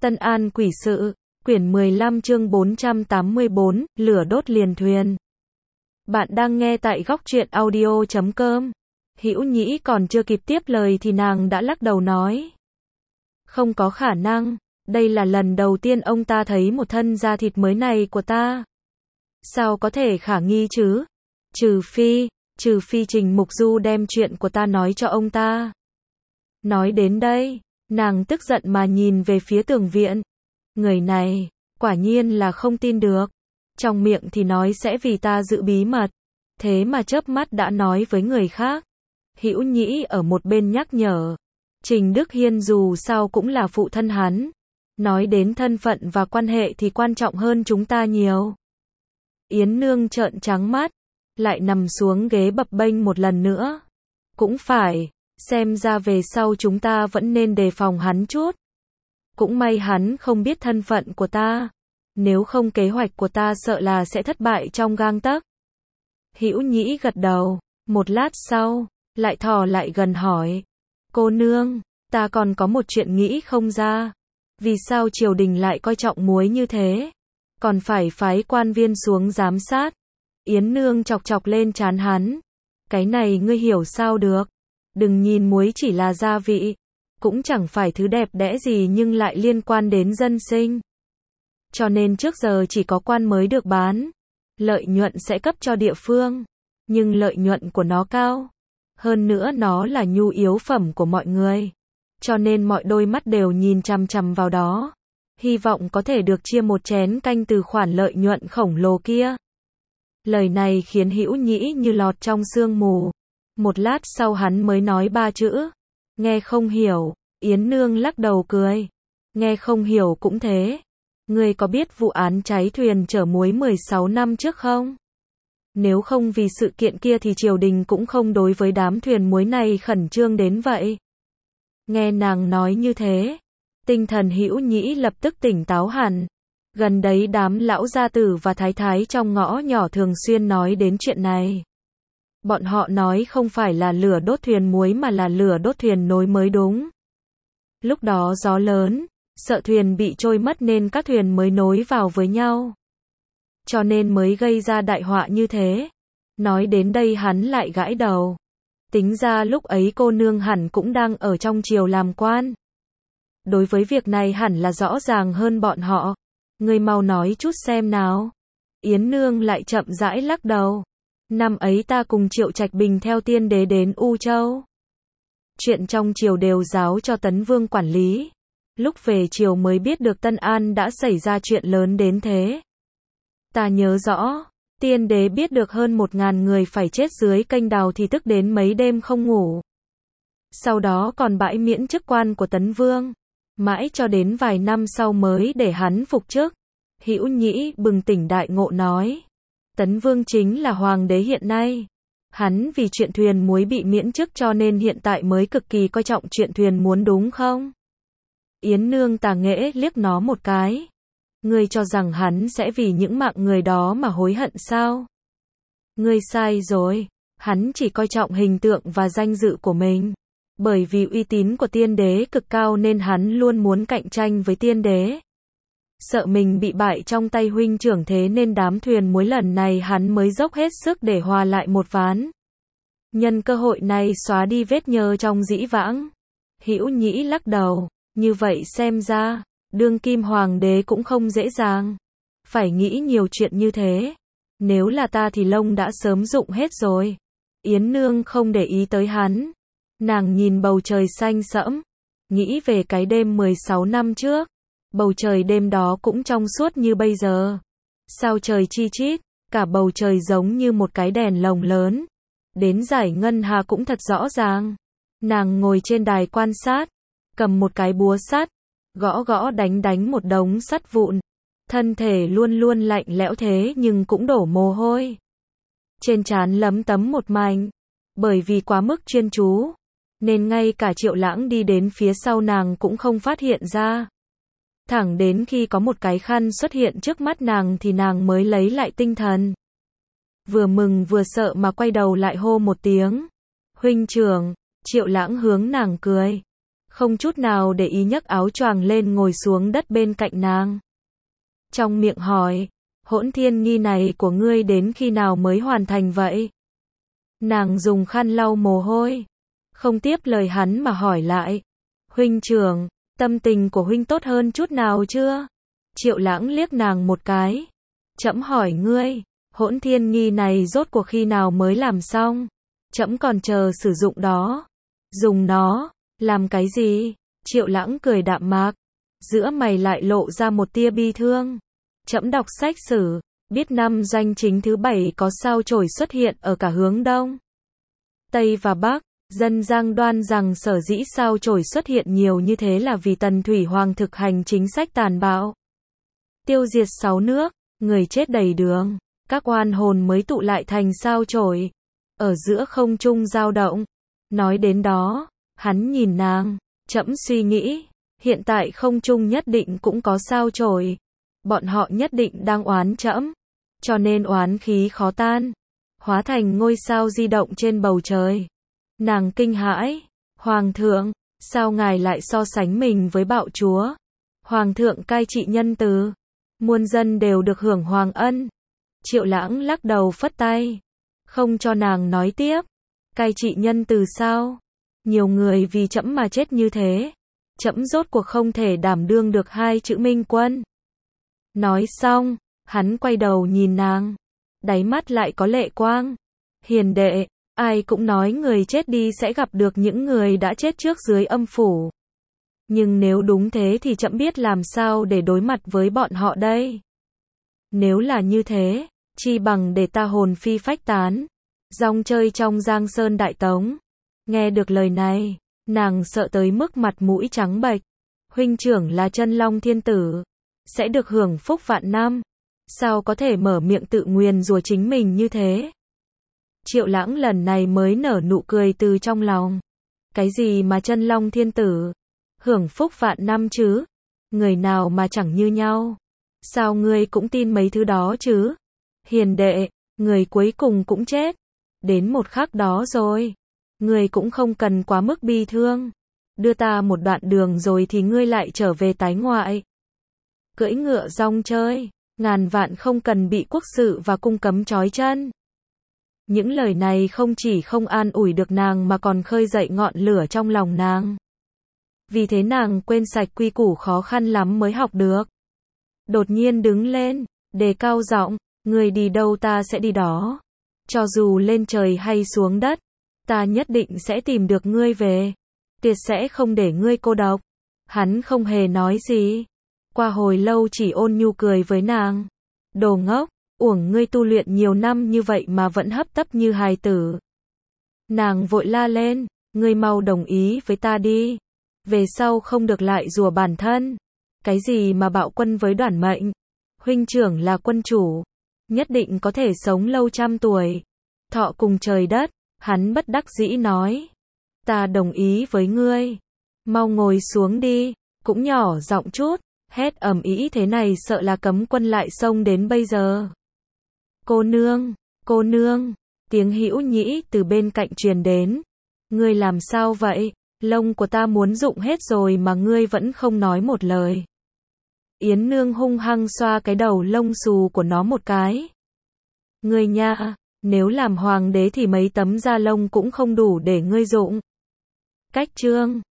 Tân An quỷ sự, quyển 15 chương 484, lửa đốt liền thuyền. Bạn đang nghe tại góc truyện audio.com. Hữu Nhĩ còn chưa kịp tiếp lời thì nàng đã lắc đầu nói. Không có khả năng, đây là lần đầu tiên ông ta thấy một thân da thịt mới này của ta. Sao có thể khả nghi chứ? Trừ phi Trình Mục Du đem chuyện của ta nói cho ông ta. Nói đến đây, nàng tức giận mà nhìn về phía Tường Viện. Người này, quả nhiên là không tin được. Trong miệng thì nói sẽ vì ta giữ bí mật, thế mà chớp mắt đã nói với người khác. Hữu Nhĩ ở một bên nhắc nhở. Trình Đức Hiên dù sao cũng là phụ thân hắn. Nói đến thân phận và quan hệ thì quan trọng hơn chúng ta nhiều. Yến Nương trợn trắng mắt, lại nằm xuống ghế bập bênh một lần nữa. Cũng phải, xem ra về sau chúng ta vẫn nên đề phòng hắn chút. Cũng may hắn không biết thân phận của ta. Nếu không kế hoạch của ta sợ là sẽ thất bại trong gang tấc. Hữu Nhĩ gật đầu, một lát sau, lại thò lại gần hỏi. Cô nương, ta còn có một chuyện nghĩ không ra. Vì sao triều đình lại coi trọng muối như thế? Còn phải phái quan viên xuống giám sát. Yến Nương chọc chọc lên trán hắn. Cái này ngươi hiểu sao được? Đừng nhìn muối chỉ là gia vị. Cũng chẳng phải thứ đẹp đẽ gì nhưng lại liên quan đến dân sinh. Cho nên trước giờ chỉ có quan mới được bán. Lợi nhuận sẽ cấp cho địa phương. Nhưng lợi nhuận của nó cao. Hơn nữa nó là nhu yếu phẩm của mọi người. Cho nên mọi đôi mắt đều nhìn chằm chằm vào đó. Hy vọng có thể được chia một chén canh từ khoản lợi nhuận khổng lồ kia. Lời này khiến Hữu Nhĩ như lọt trong sương mù. Một lát sau hắn mới nói ba chữ. Nghe không hiểu. Yến Nương lắc đầu cười. Nghe không hiểu cũng thế. Ngươi có biết vụ án cháy thuyền chở muối 16 năm trước không? Nếu không vì sự kiện kia thì triều đình cũng không đối với đám thuyền muối này khẩn trương đến vậy. Nghe nàng nói như thế, tinh thần Hữu Nhĩ lập tức tỉnh táo hẳn. Gần đấy đám lão gia tử và thái thái trong ngõ nhỏ thường xuyên nói đến chuyện này. Bọn họ nói không phải là lửa đốt thuyền muối mà là lửa đốt thuyền nối mới đúng. Lúc đó gió lớn, sợ thuyền bị trôi mất nên các thuyền mới nối vào với nhau. Cho nên mới gây ra đại họa như thế. Nói đến đây hắn lại gãi đầu. Tính ra lúc ấy cô nương hẳn cũng đang ở trong triều làm quan. Đối với việc này hẳn là rõ ràng hơn bọn họ. Ngươi mau nói chút xem nào. Yến Nương lại chậm rãi lắc đầu. Năm ấy ta cùng Triệu Trạch Bình theo tiên đế đến U Châu. Chuyện trong triều đều giao cho Tấn Vương quản lý. Lúc về triều mới biết được Tân An đã xảy ra chuyện lớn đến thế. Ta nhớ rõ, tiên đế biết được hơn 1000 người phải chết dưới kênh đào thì tức đến mấy đêm không ngủ. Sau đó còn bãi miễn chức quan của Tấn Vương. Mãi cho đến vài năm sau mới để hắn phục chức. Hữu Nhĩ bừng tỉnh đại ngộ nói. Tấn Vương chính là hoàng đế hiện nay. Hắn vì chuyện thuyền muối bị miễn chức cho nên hiện tại mới cực kỳ coi trọng chuyện thuyền muốn đúng không? Yến Nương tà nghễ liếc nó một cái. Ngươi cho rằng hắn sẽ vì những mạng người đó mà hối hận sao? Ngươi sai rồi. Hắn chỉ coi trọng hình tượng và danh dự của mình. Bởi vì uy tín của tiên đế cực cao nên hắn luôn muốn cạnh tranh với tiên đế. Sợ mình bị bại trong tay huynh trưởng thế nên đám thuyền muối lần này hắn mới dốc hết sức để hòa lại một ván. Nhân cơ hội này xóa đi vết nhơ trong dĩ vãng. Hữu Nhĩ lắc đầu. Như vậy xem ra, đương kim hoàng đế cũng không dễ dàng. Phải nghĩ nhiều chuyện như thế. Nếu là ta thì lông đã sớm rụng hết rồi. Yến Nương không để ý tới hắn. Nàng nhìn bầu trời xanh sẫm. Nghĩ về cái đêm 16 năm trước. Bầu trời đêm đó cũng trong suốt như bây giờ. Sao trời chi chít, cả bầu trời giống như một cái đèn lồng lớn. Đến dải ngân hà cũng thật rõ ràng. Nàng ngồi trên đài quan sát. Cầm một cái búa sắt, gõ gõ đánh một đống sắt vụn. Thân thể luôn luôn lạnh lẽo thế nhưng cũng đổ mồ hôi. Trên trán lấm tấm một mảnh. Bởi vì quá mức chuyên chú, nên ngay cả Triệu Lãng đi đến phía sau nàng cũng không phát hiện ra. Thẳng đến khi có một cái khăn xuất hiện trước mắt nàng thì nàng mới lấy lại tinh thần. Vừa mừng vừa sợ mà quay đầu lại hô một tiếng. Huynh trưởng. Triệu Lãng hướng nàng cười. không chút nào để ý nhấc áo choàng lên ngồi xuống đất bên cạnh nàng. Trong miệng hỏi, hỗn thiên nghi này của ngươi đến khi nào mới hoàn thành vậy? Nàng dùng khăn lau mồ hôi, không tiếp lời hắn mà hỏi lại. Huynh trưởng, tâm tình của huynh tốt hơn chút nào chưa? Triệu Lãng liếc nàng một cái. Trẫm hỏi ngươi, hỗn thiên nghi này rốt cuộc khi nào mới làm xong? Trẫm còn chờ sử dụng đó. Dùng nó, làm cái gì? Triệu Lãng cười đạm mạc, giữa mày lại lộ ra một tia bi thương. Trẫm đọc sách sử, biết năm doanh chính thứ 7 có sao chổi xuất hiện ở cả hướng Đông, Tây và Bắc. Dân gian đoan rằng sở dĩ sao chổi xuất hiện nhiều như thế là vì Tần Thủy Hoàng thực hành chính sách tàn bạo, tiêu diệt 6 nước, người chết đầy đường, các oan hồn mới tụ lại thành sao chổi, ở giữa không trung dao động. Nói đến đó, hắn nhìn nàng, trẫm suy nghĩ, hiện tại không trung nhất định cũng có sao chổi, bọn họ nhất định đang oán trẫm, cho nên oán khí khó tan, hóa thành ngôi sao di động trên bầu trời. Nàng kinh hãi, Hoàng thượng, sao ngài lại so sánh mình với bạo chúa? Hoàng thượng cai trị nhân từ, muôn dân đều được hưởng hoàng ân. Triệu Lãng lắc đầu phất tay, không cho nàng nói tiếp. Cai trị nhân từ sao? Nhiều người vì trẫm mà chết như thế, trẫm rốt cuộc không thể đảm đương được 2 chữ minh quân. Nói xong, hắn quay đầu nhìn nàng, đáy mắt lại có lệ quang. Hiền đệ, ai cũng nói người chết đi sẽ gặp được những người đã chết trước dưới âm phủ. Nhưng nếu đúng thế thì trẫm biết làm sao để đối mặt với bọn họ đây. Nếu là như thế, chi bằng để ta hồn phi phách tán, rong chơi trong Giang Sơn Đại Tống. Nghe được lời này, nàng sợ tới mức mặt mũi trắng bệch. Huynh trưởng là Chân Long Thiên Tử, sẽ được hưởng phúc vạn năm, sao có thể mở miệng tự nguyền rủa chính mình như thế? Triệu Lãng lần này mới nở nụ cười từ trong lòng. Cái gì mà Chân Long Thiên Tử? Hưởng phúc vạn năm chứ? Người nào mà chẳng như nhau? Sao ngươi cũng tin mấy thứ đó chứ? Hiền đệ, người cuối cùng cũng chết. Đến một khắc đó rồi. Ngươi cũng không cần quá mức bi thương. Đưa ta một đoạn đường rồi thì ngươi lại trở về tái ngoại. Cưỡi ngựa rong chơi, ngàn vạn không cần bị quốc sự và cung cấm trói chân. Những lời này không chỉ không an ủi được nàng mà còn khơi dậy ngọn lửa trong lòng nàng. Vì thế nàng quên sạch quy củ khó khăn lắm mới học được. Đột nhiên đứng lên, đề cao giọng, người đi đâu ta sẽ đi đó. Cho dù lên trời hay xuống đất, ta nhất định sẽ tìm được ngươi về. Tuyệt sẽ không để ngươi cô độc. Hắn không hề nói gì. Qua hồi lâu chỉ ôn nhu cười với nàng. Đồ ngốc, uổng ngươi tu luyện nhiều năm như vậy mà vẫn hấp tấp như hài tử. Nàng vội la lên, ngươi mau đồng ý với ta đi. Về sau không được lại rủa bản thân. Cái gì mà bạo quân với Đoản Mệnh? Huynh trưởng là quân chủ, nhất định có thể sống lâu trăm tuổi. Thọ cùng trời đất, hắn bất đắc dĩ nói. Ta đồng ý với ngươi. Mau ngồi xuống đi, cũng nhỏ giọng chút, hét ầm ĩ thế này sợ là cấm quân lại xông đến bây giờ. Cô nương, tiếng hữu nhĩ từ bên cạnh truyền đến. Ngươi làm sao vậy? Lông của ta muốn rụng hết rồi mà ngươi vẫn không nói một lời. Yến Nương hung hăng xoa cái đầu lông xù của nó một cái. Ngươi nha, nếu làm hoàng đế thì mấy tấm da lông cũng không đủ để ngươi rụng. Cách chương